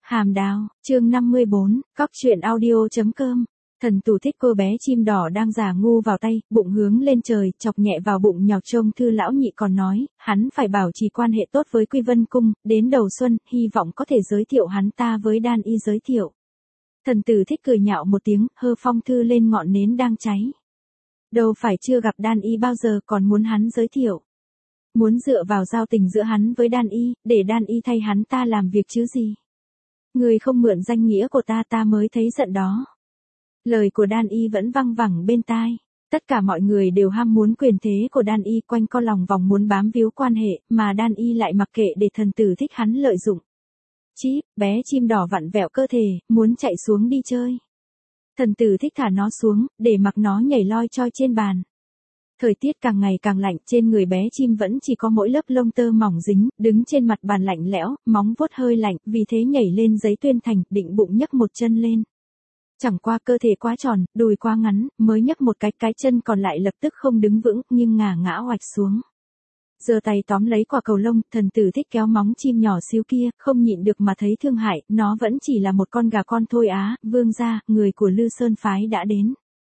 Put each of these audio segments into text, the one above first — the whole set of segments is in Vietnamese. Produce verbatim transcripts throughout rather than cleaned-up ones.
Hàm đào, chương năm mươi bốn, cóc truyện audio.com. Thần Tử Thích cô bé chim đỏ đang giả ngu vào tay, bụng hướng lên trời, chọc nhẹ vào bụng nhọc trông Thư lão nhị còn nói, hắn phải bảo trì quan hệ tốt với Quy Vân Cung, đến đầu xuân, hy vọng có thể giới thiệu hắn ta với Đan Y giới thiệu. Thần Tử Thích cười nhạo một tiếng, hơ phong thư lên ngọn nến đang cháy. Đâu phải chưa gặp Đan Y bao giờ còn muốn hắn giới thiệu. Muốn dựa vào giao tình giữa hắn với Đan Y, để Đan Y thay hắn ta làm việc chứ gì. Người không mượn danh nghĩa của ta ta mới thấy giận đó. Lời của Đan Y vẫn văng vẳng bên tai. Tất cả mọi người đều ham muốn quyền thế của Đan Y, quanh co lòng vòng muốn bám víu quan hệ, mà Đan Y lại mặc kệ để Thần Tử Thích hắn lợi dụng. Chíp, bé chim đỏ vặn vẹo cơ thể, muốn chạy xuống đi chơi. Thần Tử Thích thả nó xuống, để mặc nó nhảy loi choi trên bàn. Thời tiết càng ngày càng lạnh, trên người bé chim vẫn chỉ có mỗi lớp lông tơ mỏng dính, đứng trên mặt bàn lạnh lẽo, móng vuốt hơi lạnh, vì thế nhảy lên giấy tuyên thành, định bụng nhấc một chân lên. Chẳng qua cơ thể quá tròn, đùi quá ngắn, mới nhấc một cái, cái chân còn lại lập tức không đứng vững, nhưng ngả ngã oạch xuống. Giơ tay tóm lấy quả cầu lông, Thần Tử Thích kéo móng chim nhỏ xíu kia, không nhịn được mà thấy thương hại, nó vẫn chỉ là một con gà con thôi á. Vương gia, người của Lư Sơn phái đã đến.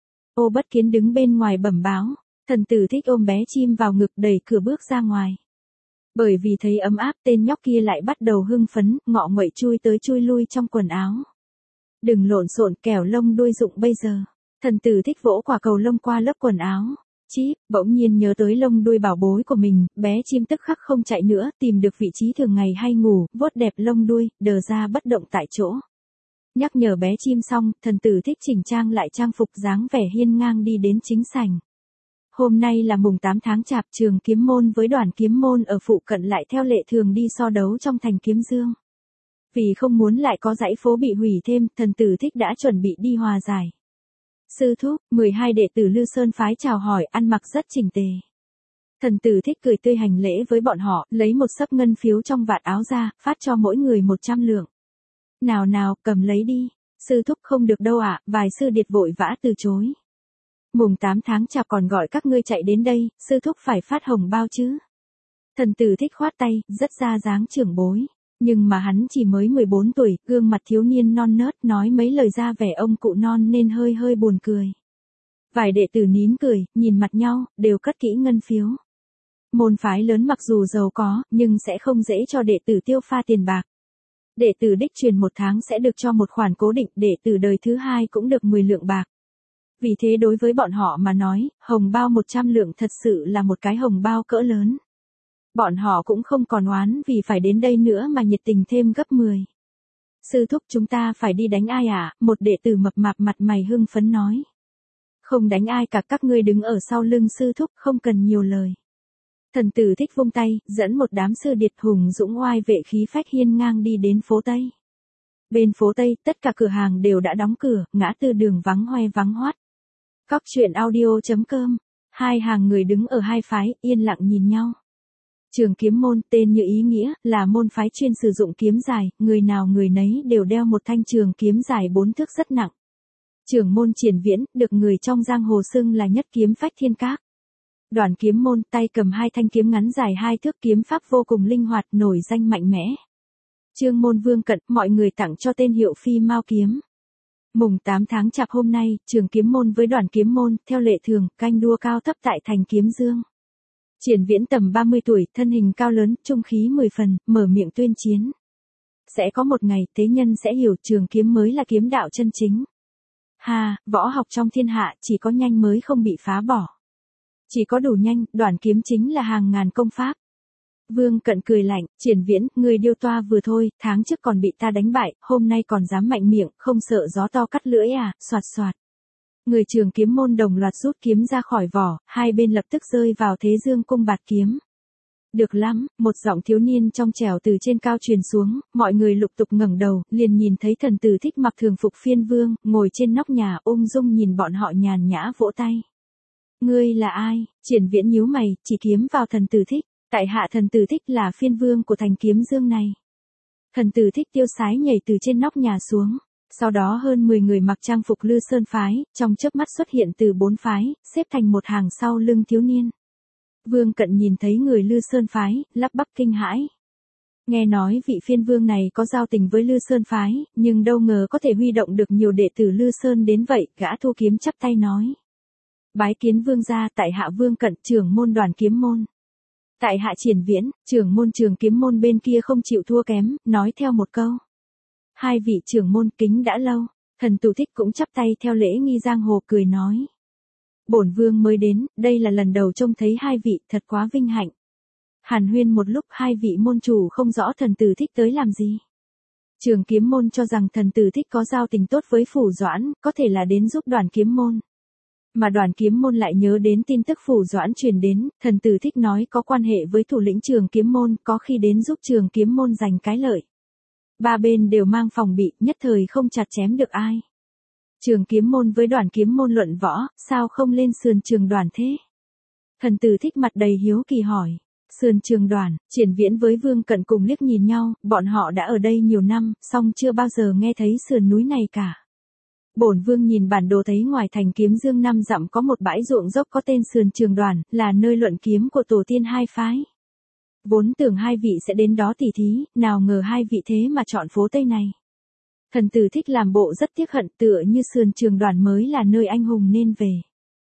Ô Bất Kiến đứng bên ngoài bẩm báo. Thần Tử Thích ôm bé chim vào ngực, đẩy cửa bước ra ngoài. Bởi vì thấy ấm áp, tên nhóc kia lại bắt đầu hưng phấn, ngọ nguậy chui tới chui lui trong quần áo. Đừng lộn xộn, kẻo lông đuôi rụng bây giờ. Thần Tử Thích vỗ quả cầu lông qua lớp quần áo. Chíp, bỗng nhiên nhớ tới lông đuôi bảo bối của mình, bé chim tức khắc không chạy nữa, tìm được vị trí thường ngày hay ngủ, vuốt đẹp lông đuôi, đờ ra bất động tại chỗ. Nhắc nhở bé chim xong, Thần Tử Thích chỉnh trang lại trang phục dáng vẻ hiên ngang đi đến chính sảnh. Hôm nay là mùng tám tháng Chạp, Trường Kiếm Môn với Đoàn Kiếm Môn ở phụ cận lại theo lệ thường đi so đấu trong thành Kiếm Dương. Vì không muốn lại có dãy phố bị hủy thêm, Thần Tử Thích đã chuẩn bị đi hòa giải. Sư thúc, mười hai đệ tử Lư Sơn phái chào hỏi, ăn mặc rất chỉnh tề. Thần Tử Thích cười tươi hành lễ với bọn họ, lấy một xấp ngân phiếu trong vạt áo ra, phát cho mỗi người một trăm lượng. Nào nào, cầm lấy đi. Sư thúc không được đâu ạ, à, vài sư điệt vội vã từ chối. Mùng tám tháng Chạp còn gọi các ngươi chạy đến đây, sư thúc phải phát hồng bao chứ. Thần Tử Thích khoát tay, rất ra dáng trưởng bối. Nhưng mà hắn chỉ mới mười bốn tuổi, gương mặt thiếu niên non nớt, nói mấy lời ra vẻ ông cụ non nên hơi hơi buồn cười. Vài đệ tử nín cười, nhìn mặt nhau, đều cất kỹ ngân phiếu. Môn phái lớn mặc dù giàu có, nhưng sẽ không dễ cho đệ tử tiêu pha tiền bạc. Đệ tử đích truyền một tháng sẽ được cho một khoản cố định, đệ tử đời thứ hai cũng được mười lượng bạc. Vì thế đối với bọn họ mà nói, hồng bao một trăm lượng thật sự là một cái hồng bao cỡ lớn. Bọn họ cũng không còn oán vì phải đến đây nữa mà nhiệt tình thêm gấp mười. Sư thúc chúng ta phải đi đánh ai à? Một đệ tử mập mạp mặt mày hưng phấn nói. Không đánh ai cả, các ngươi đứng ở sau lưng sư thúc, không cần nhiều lời. Thần Tử Thích vung tay, dẫn một đám sư điệt hùng dũng oai vệ khí phách hiên ngang đi đến phố Tây. Bên phố Tây, tất cả cửa hàng đều đã đóng cửa, ngã tư đường vắng hoe vắng hoắt. Cóc truyện audio.com. Hai hàng người đứng ở hai phái, yên lặng nhìn nhau. Trường Kiếm Môn, tên như ý nghĩa, là môn phái chuyên sử dụng kiếm dài, người nào người nấy đều đeo một thanh trường kiếm dài bốn thước rất nặng. Trưởng môn Triển Viễn, được người trong giang hồ xưng là nhất kiếm phách thiên các. Đoàn Kiếm Môn, tay cầm hai thanh kiếm ngắn dài hai thước, kiếm pháp vô cùng linh hoạt, nổi danh mạnh mẽ. Chương môn Vương Cận, mọi người tặng cho tên hiệu Phi Mao kiếm. Mùng tám tháng Chạp hôm nay, Trường Kiếm Môn với Đoàn Kiếm Môn, theo lệ thường, canh đua cao thấp tại thành Kiếm Dương. Triển Viễn tầm ba mươi tuổi, thân hình cao lớn, trung khí mười phần, mở miệng tuyên chiến. Sẽ có một ngày, thế nhân sẽ hiểu trường kiếm mới là kiếm đạo chân chính. Ha, võ học trong thiên hạ, chỉ có nhanh mới không bị phá bỏ. Chỉ có đủ nhanh, Đoàn kiếm chính là hàng ngàn công pháp. Vương Cận cười lạnh, Triển Viễn, người điêu toa vừa thôi, tháng trước còn bị ta đánh bại, hôm nay còn dám mạnh miệng, không sợ gió to cắt lưỡi à, soạt soạt. Người Trường Kiếm Môn đồng loạt rút kiếm ra khỏi vỏ, hai bên lập tức rơi vào thế dương cung bạt kiếm. Được lắm, một giọng thiếu niên trong trẻo từ trên cao truyền xuống, mọi người lục tục ngẩng đầu, liền nhìn thấy Thần Tử Thích mặc thường phục phiên vương, ngồi trên nóc nhà ung dung nhìn bọn họ nhàn nhã vỗ tay. Ngươi là ai? Triển Viễn nhíu mày, chỉ kiếm vào Thần Tử Thích, tại hạ Thần Tử Thích là phiên vương của thành Kiếm Dương này. Thần Tử Thích tiêu sái nhảy từ trên nóc nhà xuống. Sau đó hơn mười người mặc trang phục Lư Sơn phái, trong chớp mắt xuất hiện từ bốn phái, xếp thành một hàng sau lưng thiếu niên. Vương Cận nhìn thấy người Lư Sơn phái, lắp bắp kinh hãi. Nghe nói vị phiên vương này có giao tình với Lư Sơn phái, nhưng đâu ngờ có thể huy động được nhiều đệ tử Lư Sơn đến vậy, gã thu kiếm chắp tay nói. Bái kiến vương gia, tại hạ Vương Cận, trưởng môn Đoàn Kiếm môn. Tại hạ Triển Viễn, trưởng môn Trường Kiếm môn bên kia không chịu thua kém, nói theo một câu. Hai vị trưởng môn kính đã lâu, Thần Tù Thích cũng chắp tay theo lễ nghi giang hồ cười nói. Bổn vương mới đến, đây là lần đầu trông thấy hai vị, thật quá vinh hạnh. Hàn huyên một lúc, hai vị môn chủ không rõ Thần Tử Thích tới làm gì. Trường Kiếm môn cho rằng Thần Tử Thích có giao tình tốt với Phủ Doãn, có thể là đến giúp Đoàn Kiếm môn. Mà Đoàn Kiếm môn lại nhớ đến tin tức Phủ Doãn truyền đến, Thần Tử Thích nói có quan hệ với thủ lĩnh Trường Kiếm môn, có khi đến giúp Trường Kiếm môn giành cái lợi. Ba bên đều mang phòng bị, nhất thời không chặt chém được ai. Trường Kiếm môn với Đoàn Kiếm môn luận võ, sao không lên sườn trường đoàn thế? Thần Tử Thích mặt đầy hiếu kỳ hỏi. Sườn trường đoàn, Triển Viễn với Vương Cận cùng liếc nhìn nhau, bọn họ đã ở đây nhiều năm, song chưa bao giờ nghe thấy sườn núi này cả. Bổn vương nhìn bản đồ thấy ngoài thành Kiếm Dương năm dặm có một bãi ruộng dốc có tên sườn trường đoàn, là nơi luận kiếm của tổ tiên hai phái. Vốn tưởng hai vị sẽ đến đó tỉ thí, nào ngờ hai vị thế mà chọn phố Tây này. Thần Tử Thích làm bộ rất tiếc hận, tựa như sườn trường đoàn mới là nơi anh hùng nên về.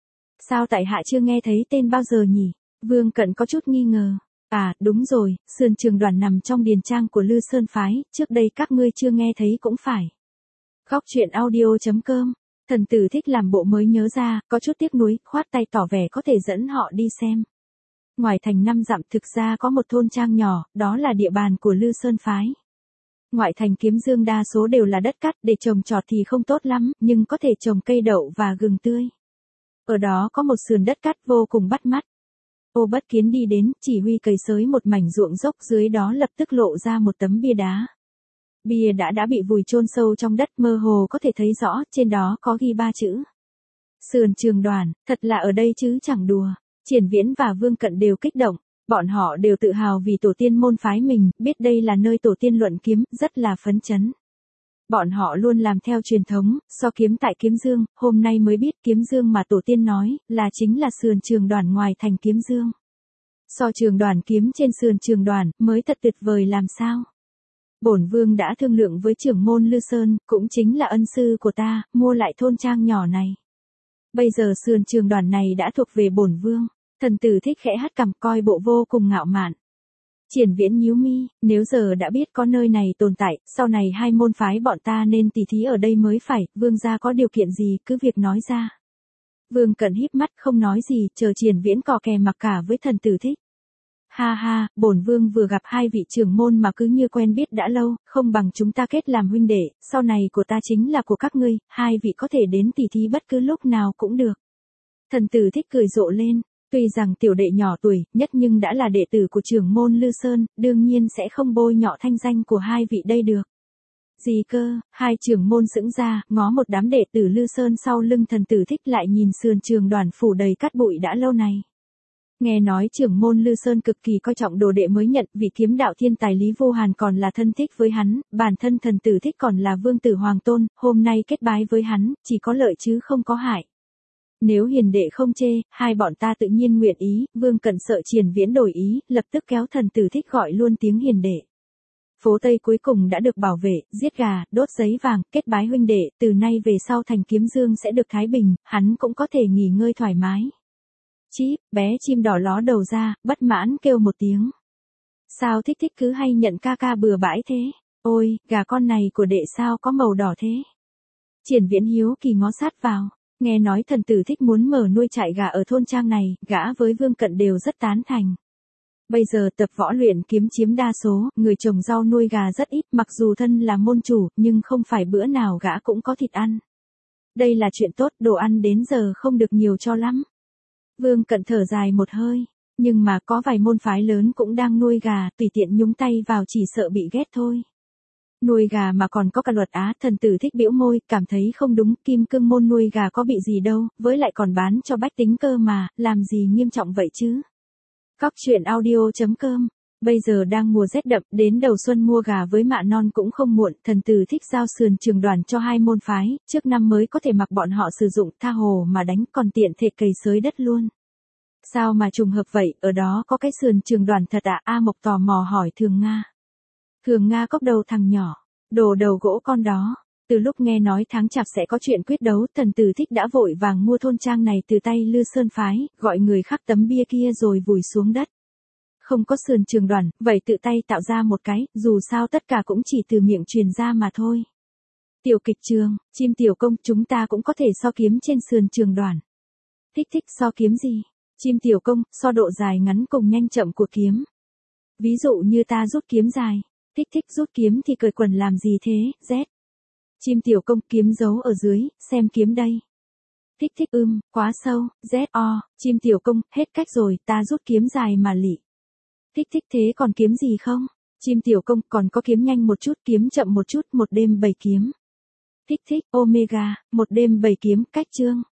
Sao tại hạ chưa nghe thấy tên bao giờ nhỉ? Vương Cận có chút nghi ngờ. À, đúng rồi, sườn trường đoàn nằm trong điền trang của Lư Sơn phái, trước đây các ngươi chưa nghe thấy cũng phải. Góc truyện audio chấm com. Thần Tử Thích làm bộ mới nhớ ra, có chút tiếc nuối, khoát tay tỏ vẻ có thể dẫn họ đi xem. Ngoài thành năm dặm thực ra có một thôn trang nhỏ, đó là địa bàn của Lư Sơn phái. Ngoại thành Kiếm Dương đa số đều là đất cát, để trồng trọt thì không tốt lắm, nhưng có thể trồng cây đậu và gừng tươi. Ở đó có một sườn đất cát vô cùng bắt mắt. Ô Bất Kiến đi đến, chỉ huy cày xới một mảnh ruộng dốc, dưới đó lập tức lộ ra một tấm bia đá. Bia đã đã bị vùi chôn sâu trong đất, mơ hồ có thể thấy rõ, trên đó có ghi ba chữ. Sườn trường đoàn, thật là ở đây chứ chẳng đùa. Triển Viễn và Vương Cận đều kích động, bọn họ đều tự hào vì tổ tiên môn phái mình, biết đây là nơi tổ tiên luận kiếm, rất là phấn chấn. Bọn họ luôn làm theo truyền thống, so kiếm tại Kiếm Dương, hôm nay mới biết Kiếm Dương mà tổ tiên nói, là chính là sườn trường đoàn ngoài thành Kiếm Dương. So trường đoàn kiếm trên sườn trường đoàn, mới thật tuyệt vời làm sao. Bổn vương đã thương lượng với trưởng môn Lư Sơn, cũng chính là ân sư của ta, mua lại thôn trang nhỏ này. Bây giờ sườn trường đoàn này đã thuộc về bổn vương. Thần Tử Thích khẽ hất cằm, coi bộ vô cùng ngạo mạn. Triển Viễn nhíu mi, nếu giờ đã biết có nơi này tồn tại, sau này hai môn phái bọn ta nên tỉ thí ở đây mới phải, vương gia có điều kiện gì, cứ việc nói ra. Vương Cận híp mắt không nói gì, chờ Triển Viễn cò kè mặc cả với Thần Tử Thích. Ha ha, bổn vương vừa gặp hai vị trưởng môn mà cứ như quen biết đã lâu, không bằng chúng ta kết làm huynh đệ, sau này của ta chính là của các ngươi, hai vị có thể đến tỉ thí bất cứ lúc nào cũng được. Thần Tử Thích cười rộ lên. Tuy rằng tiểu đệ nhỏ tuổi, nhất nhưng đã là đệ tử của trưởng môn Lư Sơn, đương nhiên sẽ không bôi nhọ thanh danh của hai vị đây được. Gì cơ, hai trưởng môn sững ra, ngó một đám đệ tử Lư Sơn sau lưng Thần Tử Thích lại nhìn sườn trường đoàn phủ đầy cát bụi đã lâu này. Nghe nói trưởng môn Lư Sơn cực kỳ coi trọng đồ đệ mới nhận, vị kiếm đạo thiên tài Lý Vô Hàn còn là thân thích với hắn, bản thân Thần Tử Thích còn là vương tử hoàng tôn, hôm nay kết bái với hắn, chỉ có lợi chứ không có hại. Nếu hiền đệ không chê, hai bọn ta tự nhiên nguyện ý, Vương Cận sợ Triển Viễn đổi ý, lập tức kéo Thần Tử Thích gọi luôn tiếng hiền đệ. Phố Tây cuối cùng đã được bảo vệ, giết gà, đốt giấy vàng, kết bái huynh đệ, từ nay về sau thành Kiếm Dương sẽ được thái bình, hắn cũng có thể nghỉ ngơi thoải mái. Chíp, bé chim đỏ ló đầu ra, bất mãn kêu một tiếng. Sao Thích Thích cứ hay nhận ca ca bừa bãi thế? Ôi, gà con này của đệ sao có màu đỏ thế? Triển Viễn hiếu kỳ ngó sát vào. Nghe nói Thần Tử Thích muốn mở nuôi trại gà ở thôn trang này, gã với Vương Cận đều rất tán thành. Bây giờ tập võ luyện kiếm chiếm đa số, người trồng rau nuôi gà rất ít, mặc dù thân là môn chủ, nhưng không phải bữa nào gã cũng có thịt ăn. Đây là chuyện tốt, đồ ăn đến giờ không được nhiều cho lắm. Vương Cận thở dài một hơi, nhưng mà có vài môn phái lớn cũng đang nuôi gà, tùy tiện nhúng tay vào chỉ sợ bị ghét thôi. Nuôi gà mà còn có cả luật á, Thần Tử Thích bĩu môi, cảm thấy không đúng, Kim Cương môn nuôi gà có bị gì đâu, với lại còn bán cho bách tính cơ mà, làm gì nghiêm trọng vậy chứ. Góc truyện audio chấm com. Bây giờ đang mùa rét đậm, đến đầu xuân mua gà với mạ non cũng không muộn, Thần Tử Thích giao sườn trường đoàn cho hai môn phái, trước năm mới có thể mặc bọn họ sử dụng tha hồ mà đánh, còn tiện thể cày xới đất luôn. Sao mà trùng hợp vậy, ở đó có cái sườn trường đoàn thật à? A Mộc tò mò hỏi Thường Nga. Thường Nga cốc đầu thằng nhỏ, đồ đầu gỗ con đó. Từ lúc nghe nói tháng chạp sẽ có chuyện quyết đấu, Tần Tử Thích đã vội vàng mua thôn trang này từ tay Lư Sơn Phái, gọi người khắc tấm bia kia rồi vùi xuống đất. Không có sườn trường đoàn, vậy tự tay tạo ra một cái, dù sao tất cả cũng chỉ từ miệng truyền ra mà thôi. Tiểu kịch trường, chim tiểu công, chúng ta cũng có thể so kiếm trên sườn trường đoàn. Thích thích so kiếm gì? Chim tiểu công, so độ dài ngắn cùng nhanh chậm của kiếm. Ví dụ như ta rút kiếm dài. Thích thích rút kiếm thì cởi quần làm gì thế, Z. Chim tiểu công, kiếm giấu ở dưới, xem kiếm đây. Thích thích ưm, quá sâu, Z O, chim tiểu công, hết cách rồi, ta rút kiếm dài mà lị. Thích thích thế còn kiếm gì không? Chim tiểu công, còn có kiếm nhanh một chút, kiếm chậm một chút, một đêm bảy kiếm. Thích thích, Omega, một đêm bảy kiếm, cách chương.